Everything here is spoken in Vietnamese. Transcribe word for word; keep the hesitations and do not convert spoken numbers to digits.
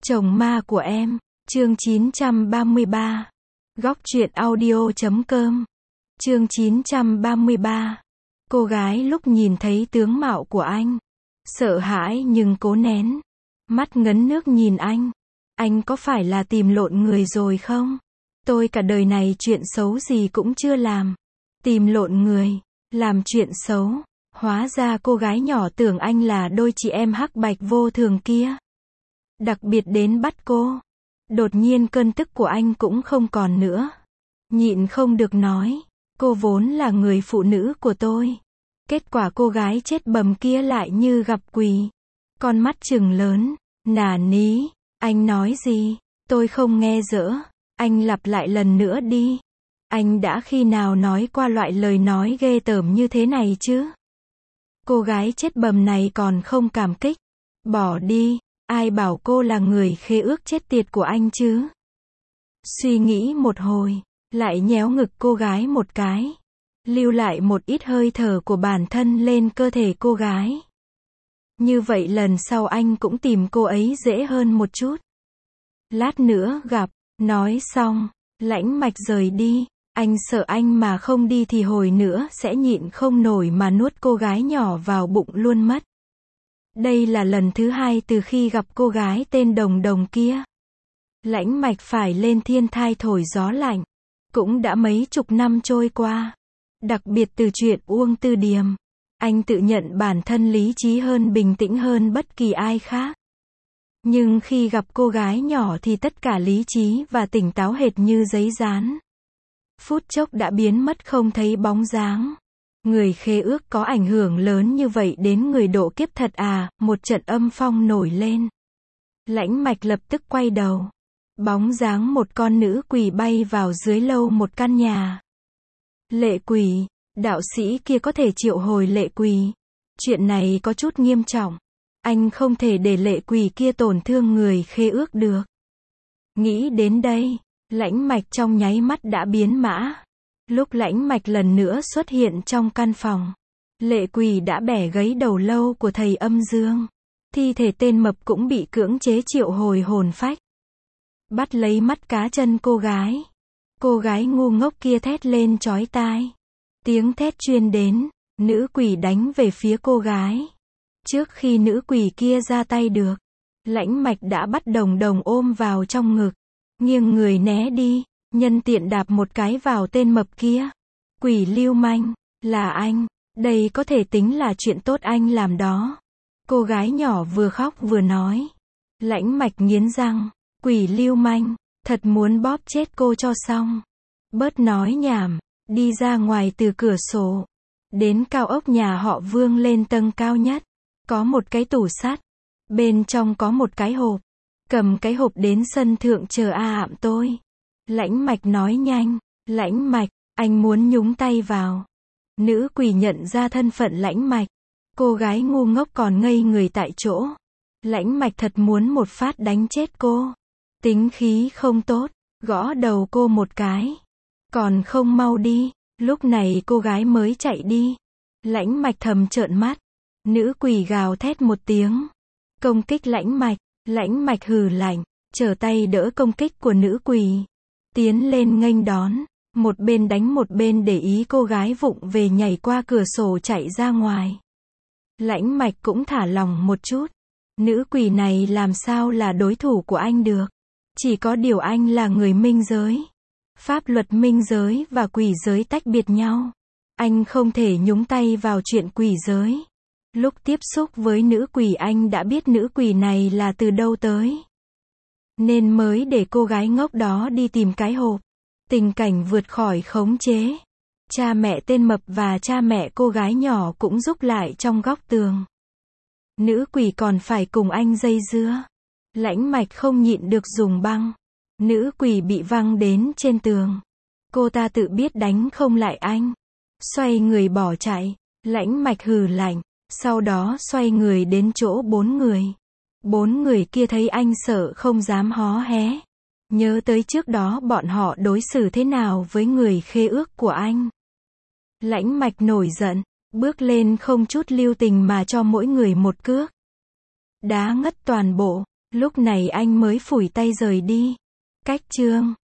Chồng ma của em, chương chín trăm ba mươi ba. Góc truyện audio chấm com. Chương chín trăm ba mươi ba. Cô gái lúc nhìn thấy tướng mạo của anh, sợ hãi nhưng cố nén, mắt ngấn nước nhìn anh. Anh có phải là tìm lộn người rồi không? Tôi cả đời này chuyện xấu gì cũng chưa làm. Tìm lộn người, làm chuyện xấu. Hóa ra cô gái nhỏ tưởng anh là đôi chị em hắc bạch vô thường kia. Đặc biệt đến bắt cô. Đột nhiên cơn tức của anh cũng không còn nữa. Nhịn không được nói, cô vốn là người phụ nữ của tôi. Kết quả cô gái chết bầm kia lại như gặp quỷ. Con mắt trừng lớn, nả ní, anh nói gì? Tôi không nghe dỡ. Anh lặp lại lần nữa đi. Anh đã khi nào nói qua loại lời nói ghê tởm như thế này chứ? Cô gái chết bầm này còn không cảm kích. Bỏ đi, ai bảo cô là người khế ước chết tiệt của anh chứ? Suy nghĩ một hồi, lại nhéo ngực cô gái một cái. Lưu lại một ít hơi thở của bản thân lên cơ thể cô gái. Như vậy lần sau anh cũng tìm cô ấy dễ hơn một chút. Lát nữa gặp, nói xong, Lãnh Mạch rời đi. Anh sợ anh mà không đi thì hồi nữa sẽ nhịn không nổi mà nuốt cô gái nhỏ vào bụng luôn mất. Đây là lần thứ hai từ khi gặp cô gái tên Đồng Đồng kia. Lãnh Mạch phải lên thiên thai thổi gió lạnh. Cũng đã mấy chục năm trôi qua. Đặc biệt từ chuyện Uông Tư Điềm. Anh tự nhận bản thân lý trí hơn, bình tĩnh hơn bất kỳ ai khác. Nhưng khi gặp cô gái nhỏ thì tất cả lý trí và tỉnh táo hệt như giấy dán. Phút chốc đã biến mất không thấy bóng dáng. Người khế ước có ảnh hưởng lớn như vậy đến người độ kiếp thật à? Một trận âm phong nổi lên. Lãnh Mạch lập tức quay đầu. Bóng dáng một con nữ quỷ bay vào dưới lâu một căn nhà. Lệ quỷ, đạo sĩ kia có thể triệu hồi lệ quỷ. Chuyện này có chút nghiêm trọng. Anh không thể để lệ quỷ kia tổn thương người khế ước được. Nghĩ đến đây, Lãnh Mạch trong nháy mắt đã biến mã. Lúc Lãnh Mạch lần nữa xuất hiện trong căn phòng, lệ quỷ đã bẻ gãy đầu lâu của thầy âm dương. Thi thể tên mập cũng bị cưỡng chế triệu hồi hồn phách. Bắt lấy mắt cá chân cô gái. Cô gái ngu ngốc kia thét lên chói tai. Tiếng thét truyền đến, nữ quỷ đánh về phía cô gái. Trước khi nữ quỷ kia ra tay được, Lãnh Mạch đã bắt Đồng Đồng ôm vào trong ngực. Nghiêng người né đi, nhân tiện đạp một cái vào tên mập kia. Quỷ lưu manh, là anh, đây có thể tính là chuyện tốt anh làm đó. Cô gái nhỏ vừa khóc vừa nói. Lãnh Mạch nghiến răng, quỷ lưu manh, thật muốn bóp chết cô cho xong. Bớt nói nhảm, đi ra ngoài từ cửa sổ. Đến cao ốc nhà họ Vương lên tầng cao nhất. Có một cái tủ sắt. Bên trong có một cái hộp. Cầm cái hộp đến sân thượng chờ a ạm tôi. Lãnh Mạch nói nhanh. Lãnh Mạch, anh muốn nhúng tay vào. Nữ quỷ nhận ra thân phận Lãnh Mạch. Cô gái ngu ngốc còn ngây người tại chỗ. Lãnh Mạch thật muốn một phát đánh chết cô. Tính khí không tốt, gõ đầu cô một cái. Còn không mau đi. Lúc này cô gái mới chạy đi. Lãnh Mạch thầm trợn mắt. Nữ quỷ gào thét một tiếng. Công kích Lãnh Mạch. Lãnh Mạch hừ lạnh, trở tay đỡ công kích của nữ quỷ. Tiến lên nghênh đón. Một bên đánh một bên để ý cô gái vụng về nhảy qua cửa sổ chạy ra ngoài. Lãnh Mạch cũng thả lòng một chút. Nữ quỷ này làm sao là đối thủ của anh được. Chỉ có điều anh là người minh giới. Pháp luật minh giới và quỷ giới tách biệt nhau. Anh không thể nhúng tay vào chuyện quỷ giới. Lúc tiếp xúc với nữ quỷ anh đã biết nữ quỷ này là từ đâu tới. Nên mới để cô gái ngốc đó đi tìm cái hộp. Tình cảnh vượt khỏi khống chế. Cha mẹ tên mập và cha mẹ cô gái nhỏ cũng rúc lại trong góc tường. Nữ quỷ còn phải cùng anh dây dưa. Lãnh Mạch không nhịn được dùng băng. Nữ quỷ bị văng đến trên tường. Cô ta tự biết đánh không lại anh. Xoay người bỏ chạy. Lãnh Mạch hừ lạnh. Sau đó xoay người đến chỗ bốn người. Bốn người kia thấy anh sợ không dám hó hé. Nhớ tới trước đó bọn họ đối xử thế nào với người khế ước của anh. Lãnh Mạch nổi giận, bước lên không chút lưu tình mà cho mỗi người một cước. Đá ngất toàn bộ. Lúc này anh mới phủi tay rời đi. Cách chương